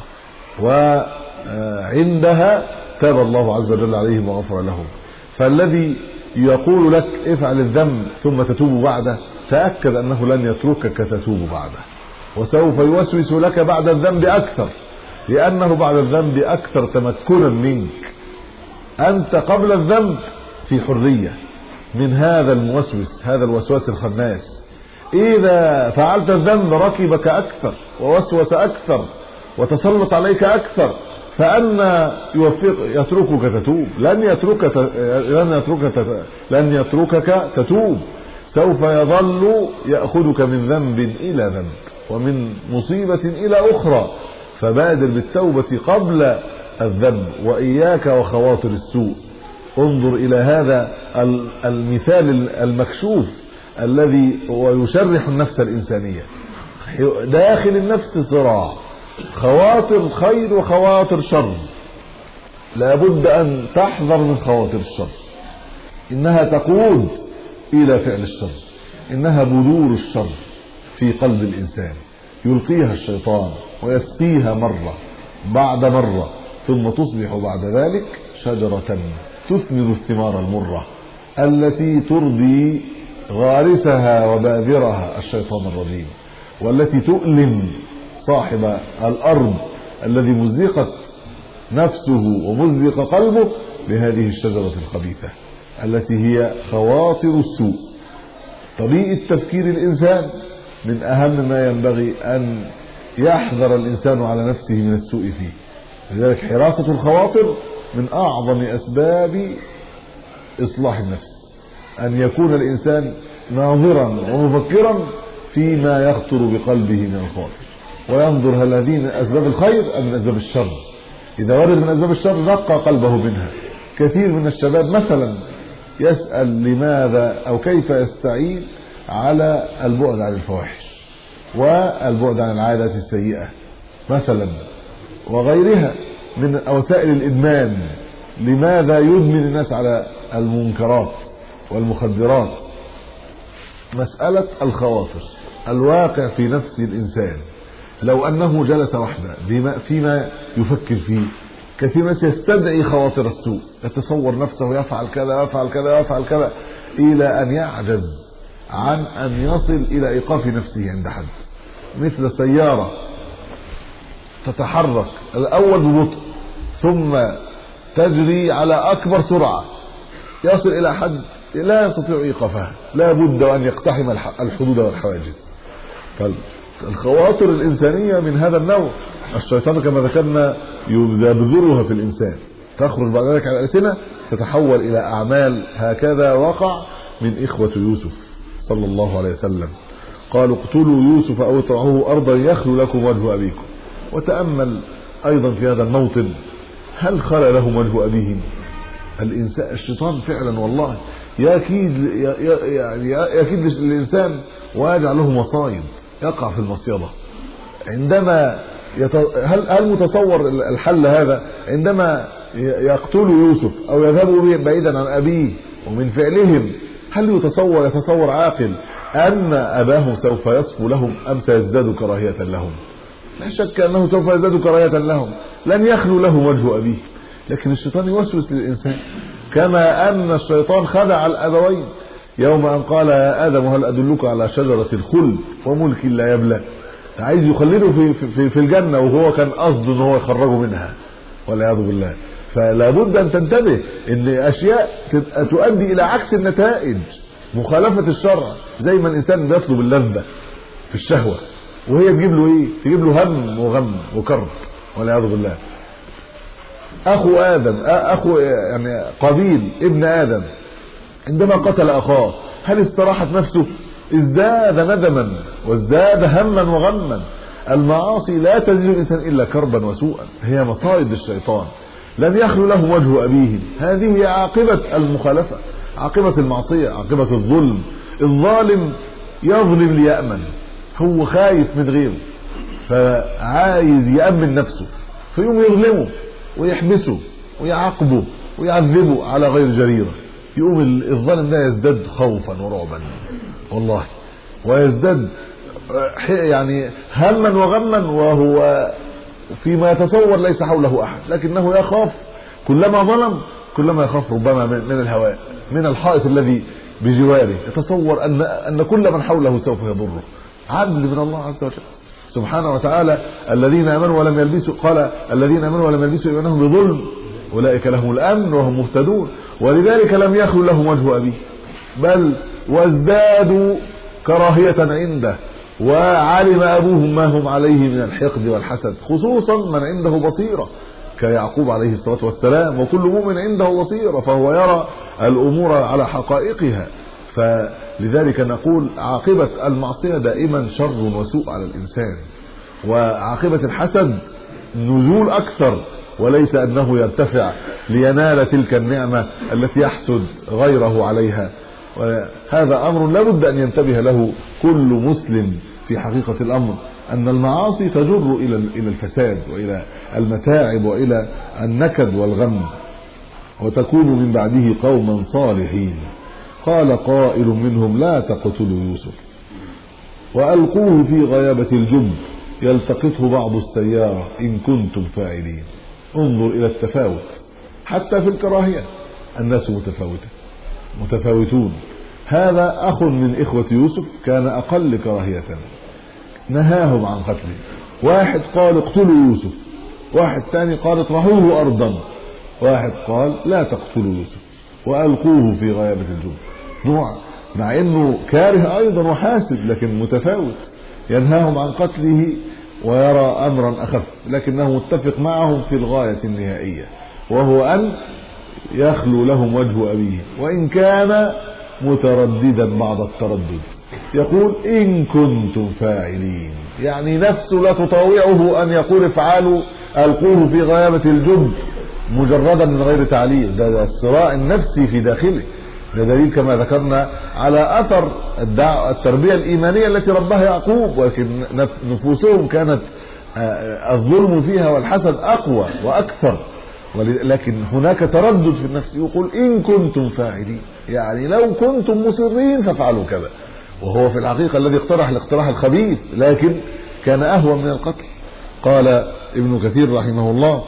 وعندها تاب الله عز وجل عليهم وغفر لهم. فالذي يقول لك افعل الذنب ثم تتوب بعده، تأكد أنه لن يتركك تتوب بعده، وسوف يوسوس لك بعد الذنب أكثر، لأنه بعد الذنب أكثر تمكنا منك. أنت قبل الذنب في حرية من هذا الموسوس، هذا الوسواس الخناس. إذا فعلت الذنب ركبك أكثر ووسوس أكثر وتسلط عليك أكثر، فأن يوفق يتركك تتوب، لن يتركك لن يتركك لن يتركك تتوب، سوف يظل يأخذك من ذنب إلى ذنب ومن مصيبة إلى أخرى. فبادر بالتوبة قبل الذنب، وإياك وخواطر السوء. انظر إلى هذا المثال المكشوف الذي هو يشرح النفس الإنسانية. داخل النفس صراع، خواطر خير وخواطر شر، لابد أن تحذر من خواطر الشر، إنها تقود إلى فعل الشر، إنها بذور الشر في قلب الإنسان يلقيها الشيطان ويسقيها مرة بعد مرة، ثم تصبح بعد ذلك شجرة تثمر الثمار المرة التي ترضي غارسها وباذرها الشيطان الرجيم، والتي تؤلم صاحب الأرض الذي مزقت نفسه ومزق قلبه بهذه الشجرة الخبيثة التي هي خواطر السوء. طريقة تفكير الإنسان من أهم ما ينبغي أن يحذر الإنسان على نفسه من السوء فيه. لذلك حراسة الخواطر من أعظم أسباب إصلاح النفس، أن يكون الإنسان ناظرا ومفكرا فيما يخطر بقلبه من الخواطر، وينظر هل هذه من أسباب الخير أم من أسباب الشر. إذا ورد من أسباب الشر نقى قلبه منها. كثير من الشباب مثلا يسأل لماذا أو كيف يستعين على البعد عن الفواحش والبعد عن العادات السيئة مثلا وغيرها من وسائل الإدمان. لماذا يدمن الناس على المنكرات والمخدرات؟ مسألة الخواطر، الواقع في نفس الإنسان. لو أنه جلس وحده فيما يفكر فيه، كثير من الناس يستدعي خواطر السوء، يتصور نفسه يفعل كذا يفعل كذا يفعل كذا إلى أن يعجز عن أن يصل إلى إيقاف نفسه عند حد. مثل سيارة تتحرك الأول ببطء ثم تجري على أكبر سرعة، يصل إلى حد لا يستطيع إيقافها، لا بد أن يقتحم الحدود والحواجز. فالخواطر الإنسانية من هذا النوع. الشيطان كما ذكرنا يبذرها في الإنسان، تخرج بعد ذلك على الألسنة، تتحول إلى أعمال. هكذا وقع من إخوة يوسف صلى الله عليه وسلم، قالوا اقتلوا يوسف أو اطرحوه أرضا يخلو لكم وجه أبيكم. وتأمل أيضا في هذا الموطن، هل خلى لهم وجه أبيهم؟ الإنسان الشيطان فعلا والله يكيد يعني يكيد للإنسان ويجعل له مصايب، يقع في المصيبة. عندما يت... هل هل متصور الحل هذا؟ عندما يقتلوا يوسف أو يذهبوا بعيدا عن أبيه ومن فعلهم، هل يتصور يتصور عاقل أن أباه سوف يصفو لهم أم سيزداد كراهية لهم؟ لا شك أنه سوف يزداد كراهية لهم، لن يخلو له وجه أبيه. لكن الشيطان يوسوس للإنسان، كما أن الشيطان خدع الأبوين يوم أن قال يا آدم هل أدلك على شجرة الخلد وملك لا يبلى، عايز يخلده في, في, في الجنة وهو كان قصده أنه هو يخرجه منها والعياذ بالله. فلا بد أن تنتبه أن أشياء تؤدي إلى عكس النتائج، مخالفة الشرع، زي ما الإنسان بيطلب اللذة في الشهوة وهي تجيب له إيه؟ تجيب له هم وغم وكرب والعياذ بالله. أخو آدم أخو يعني قابيل ابن آدم عندما قتل أخاه هل استراحت نفسه؟ ازداد ندما وازداد هما وغما. المعاصي لا تزيد الإنسان إلا كربا وسوءا، هي مصائد الشيطان، لن يخلو له وجه أبيه. هذه هي عاقبة المخالفة، عاقبة المعصية، عاقبة الظلم. الظالم يظلم ليأمن، هو خايف من غيره فعايز يأمن نفسه، فيوم يظلمه ويحبسه ويعاقبه ويعذبه على غير جريرة، يقوم الظالم ده يزداد خوفا ورعبا والله، ويزداد يعني هما وغما، وهو فيما يتصور ليس حوله أحد، لكنه يخاف كلما ظلم، كلما يخاف ربما من الهواء، من الحائط الذي بجواره، يتصور أن أن كل من حوله سوف يضره. عدل من الله عز وجل سبحانه وتعالى. الذين آمنوا ولم يلبسوا قال الذين آمنوا ولم يلبسوا إيمانهم بظلم أولئك لهم الأمن وهم مهتدون. ولذلك لم يخلو لهم وجه أبيه، بل وازدادوا كراهية عنده، وعلم أبوهم ما هم عليه من الحقد والحسد، خصوصا من عنده بصيرة كيعقوب عليه الصلاة والسلام. وكل مؤمن عنده بصيرة فهو يرى الأمور على حقائقها. فلذلك نقول عاقبة المعصية دائما شر وسوء على الإنسان، وعاقبة الحسد نزول أكثر، وليس أنه يرتفع لينال تلك النعمة التي يحسد غيره عليها. وهذا أمر لا بد أن ينتبه له كل مسلم في حقيقة الأمر، أن المعاصي تجر إلى إلى الفساد وإلى المتاعب وإلى النكد والغم، وتكون من بعده قوما صالحين. قال قائل منهم لا تقتلوا يوسف وألقوه في غيابة الجب يلتقطه بعض السيارة إن كنتم فاعلين. انظر إلى التفاوت حتى في الكراهية، الناس متفاوتة متفاوتون. هذا أخ من إخوة يوسف كان أقل كراهية، نهاهم عن قتله. واحد قال اقتلوا يوسف، واحد ثاني قال اطرحوه أرضا، واحد قال لا تقتلوا يوسف وألقوه في غيابة الجب. نوع مع انه كاره ايضا وحاسد، لكن متفاوت، ينهاهم عن قتله ويرى امرا اخف، لكنه متفق معهم في الغاية النهائية، وهو ان يخلو لهم وجه ابيه، وان كان مترددا بعض التردد، يقول ان كنتم فاعلين، يعني نفسه لا تطاوعه ان يقول افعلوا القوه في غيابة الجب مجردا من غير تعليل. ده, ده الصراع النفسي في داخله. ده دليل كما ذكرنا على اثر التربية الايمانية التي ربها يعقوب، ولكن نفوسهم كانت الظلم فيها والحسد اقوى واكثر، لكن هناك تردد في النفس، يقول ان كنتم فاعلين، يعني لو كنتم مصرين فافعلوا كذا، وهو في الحقيقة الذي اقترح الاقتراح الخبيث، لكن كان اهون من القتل. قال ابن كثير رحمه الله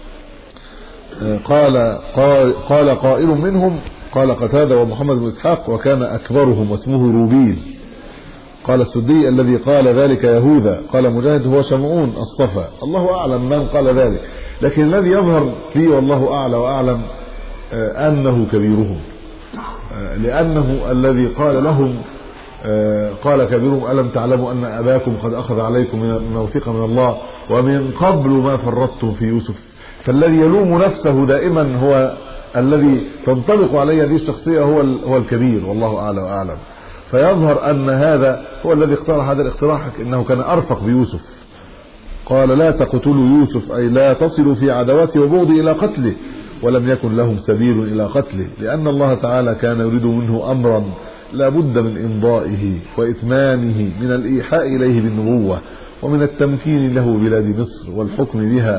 قال قال قائل منهم، قال قتادة ومحمد بن إسحاق وكان أكبرهم واسمه روبيل. قال السدي الذي قال ذلك يهوذا. قال مجاهد هو شمعون الصفا. الله أعلم من قال ذلك، لكن الذي يظهر لي والله أعلى وأعلم أنه كبيرهم، لأنه الذي قال لهم قال كبيرهم ألم تعلموا أن أباكم قد أخذ عليكم من موثقة من الله ومن قبل ما فرطتم في يوسف. فالذي يلوم نفسه دائما هو الذي تنطبق عليه هذه الشخصية، هو هو الكبير، والله أعلى وأعلم. فيظهر أن هذا هو الذي اقترح هذا الاقتراح، إنه كان أرفق بيوسف. قال لا تقتلوا يوسف أي لا تصلوا في عداوته وبغضه إلى قتله، ولم يكن لهم سبيل إلى قتله، لأن الله تعالى كان يريد منه أمرا لا بد من إمضائه وإتمامه، من الإيحاء إليه بالنبوة ومن التمكين له بلاد مصر والحكم بها،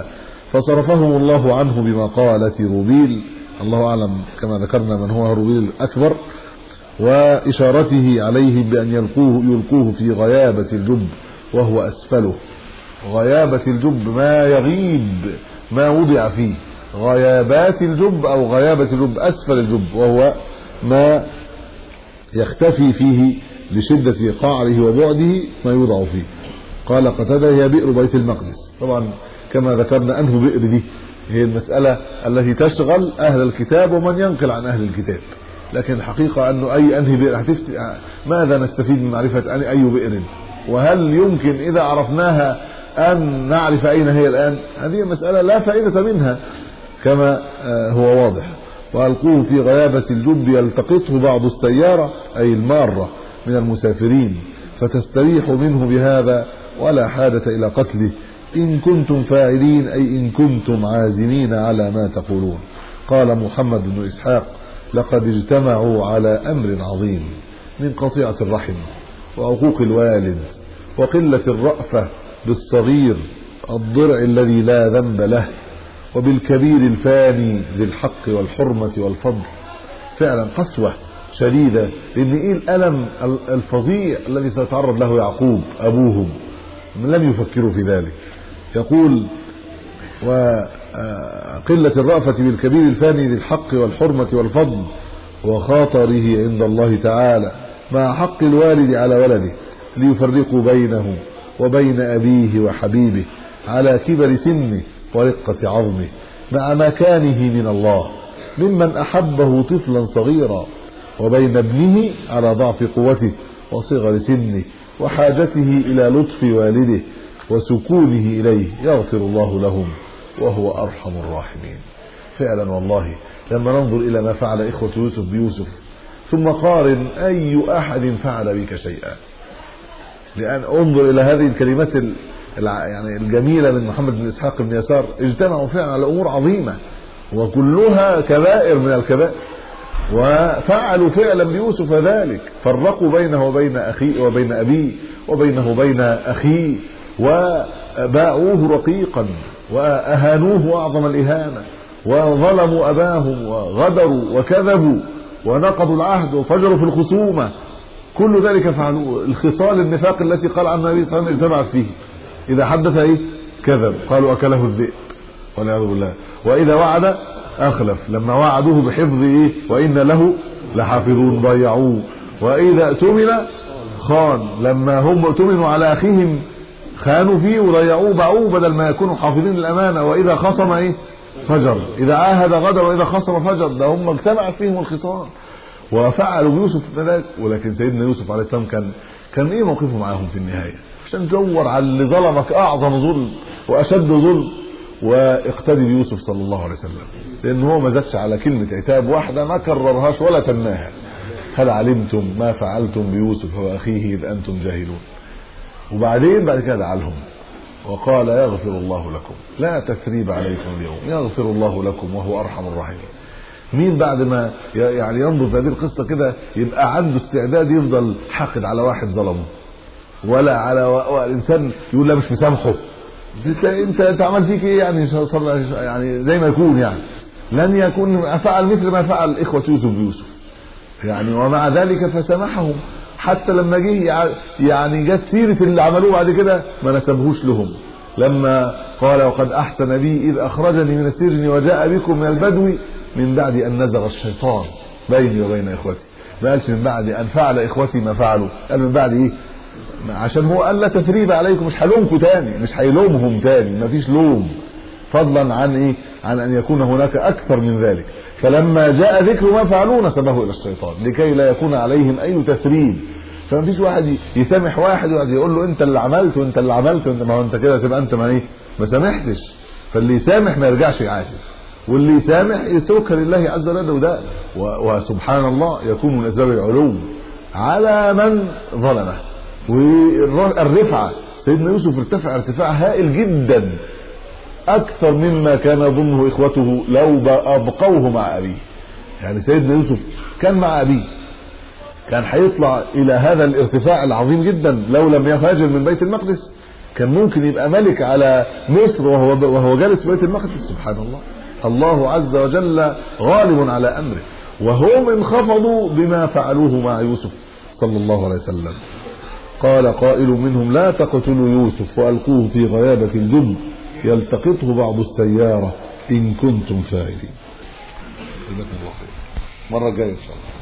فصرفهم الله عنه بمقالة روبيل، الله أعلم كما ذكرنا من هو روبيل الأكبر، وإشارته عليه بأن يلقوه, يلقوه في غيابة الجب وهو أسفله. غيابة الجب ما يغيب ما وضع فيه، غيابات الجب أو غيابة الجب أسفل الجب وهو ما يختفي فيه لشدة قعره وبعده ما يوضع فيه. قال قتادة هي بئر بيت المقدس. طبعا كما ذكرنا أنه بئر دي هي المسألة التي تشغل أهل الكتاب ومن ينقل عن أهل الكتاب، لكن الحقيقة أنه أي أنهي بئر هتفت... ماذا نستفيد من معرفة أي بئر؟ وهل يمكن إذا عرفناها أن نعرف أين هي الآن؟ هذه مسألة لا فائدة منها كما هو واضح. وألقوه في غيابة الجب يلتقطه بعض السيارة أي المارة من المسافرين فتستريح منه بهذا ولا حاجة إلى قتله إن كنتم فاعلين أي إن كنتم عازمين على ما تقولون. قال محمد بن إسحاق لقد اجتمعوا على أمر عظيم من قطيعة الرحم وعقوق الوالد وقلة الرأفة بالصغير الضرع الذي لا ذنب له وبالكبير الفاني ذي الحق والحرمة والفضل. فعلا قسوة شديدة، لأن إيه الألم الفظيع الذي سيتعرض له يعقوب أبوهم، لم يفكروا في ذلك. يقول وقلة الرأفة بالكبير الفاني ذي الحق والحرمة والفضل وخاطره عند الله تعالى مع حق الوالد على ولده ليفرقوا بينه وبين أبيه وحبيبه على كبر سنه ورقة عظمه مع مكانه من الله ممن أحبه طفلا صغيرا، وبين ابنه على ضعف قوته وصغر سنه وحاجته إلى لطف والده وسكونه إليه يغفر الله لهم وهو أرحم الراحمين. فعلا والله لما ننظر إلى ما فعل إخوة يوسف بيوسف ثم قارن أي أحد فعل بك شيئا، لأن انظر إلى هذه الكلمات يعني الجميلة من محمد بن إسحاق بن يسار، اجتمعوا فعلا على أمور عظيمة وكلها كبائر من الكبائر، وفعلوا فعلا بيوسف ذلك، فرقوا بينه وبين أخيه وبين أبيه وبينه وبين أخيه وباعوه رقيقا وأهانوه أعظم الإهانة وظلموا أباهم وغدروا وكذبوا ونقضوا العهد وفجروا في الخصومة، كل ذلك فعلوه. الخصال النفاق التي قال عن النبي صلى الله عليه وسلم اجتمعت فيه، إذا حدث إيه كذب، قالوا أكله الذئب والعياذ بالله، وإذا وعد أخلف، لما وعدوه بحفظ إيه وإن له لحافظون ضيعوه، وإذا اؤتمن خان، لما هم اؤتمنوا على أخيهم خانوا فيه وضيعوه باعوه بدل ما يكونوا حافظين الأمانة، وإذا خصم إيه فجر، إذا عاهد غدر وإذا خصم فجر، ده هم اجتمع فيهم الخصام وفعلوا بيوسف ذلك. ولكن سيدنا يوسف عليه السلام كان كان ايه موقفه معاهم في النهايه؟ عشان تدور على اللي ظلمك اعظم ظلم واشد ظلم واقتدي بيوسف صلى الله عليه وسلم، لان هو ما زادش على كلمه عتاب واحده ما كررهاش ولا تناها. هل علمتم ما فعلتم بيوسف واخيه اذ انتم جاهلون؟ وبعدين بعد كده دعا لهم وقال يغفر الله لكم لا تثريب عليكم اليوم يغفر الله لكم وهو ارحم الراحمين. مين بعد ما يعني ينظر في هذه القصه كده يبقى عنده استعداد يفضل حاقد على واحد ظلمه، ولا على الانسان يقول لا مش مسامحه؟ انت انت عملت فيك ايه يعني؟ يعني زي ما يكون يعني لن يكون فعل مثل ما فعل اخوه يوسف بيوسف يعني، ومع ذلك فسامحهم حتى لما جه يعني جت سيره اللي عملوه بعد كده ما نسبهوش لهم، لما قال وقد احسن بي اذ اخرجني من السجن وجاء بكم من البدو من بعد ان نزغ الشيطان بيني وبين اخوتي. ما قالش من بعد ان فعل اخوتي ما فعلوا، قال من بعد ايه؟ عشان هو قال لا تثريب عليكم، مش هلومكم تاني، مش هيلومهم تاني، مفيش لوم، فضلا عن ايه؟ عن ان يكون هناك اكثر من ذلك. فلما جاء ذكر ما فعلوا نسبه الى الشيطان لكي لا يكون عليهم اي تثريب. فمفيش واحد يسامح واحد ويقعد يقول له انت اللي عملت وانت اللي عملت وانت، ما هو انت كده تبقى انت ما ايه ما سامحتش. فاللي يسامح ما يرجعش يعاتب، واللي يسامح يترك لله عز وجل، وده وسبحان الله يكون من اسباب العلو على من ظلمه. والرفعه سيدنا يوسف ارتفع ارتفاع هائل جدا اكثر مما كان ظنه اخوته لو ابقوه مع ابيه. يعني سيدنا يوسف كان مع ابيه كان هيطلع الى هذا الارتفاع العظيم جدا لو لم يهاجر من بيت المقدس، كان ممكن يبقى ملك على مصر وهو وهو جالس في بيت المقدس. سبحان الله، الله عز وجل غالب على امره. وهم انخفضوا بما فعلوه مع يوسف صلى الله عليه وسلم. قال قائل منهم لا تقتلوا يوسف والقوه في غيابة الجب يلتقطه بعض السيارة ان كنتم فاعلين. جزاكم الله خير. المره الجايه ان شاء الله.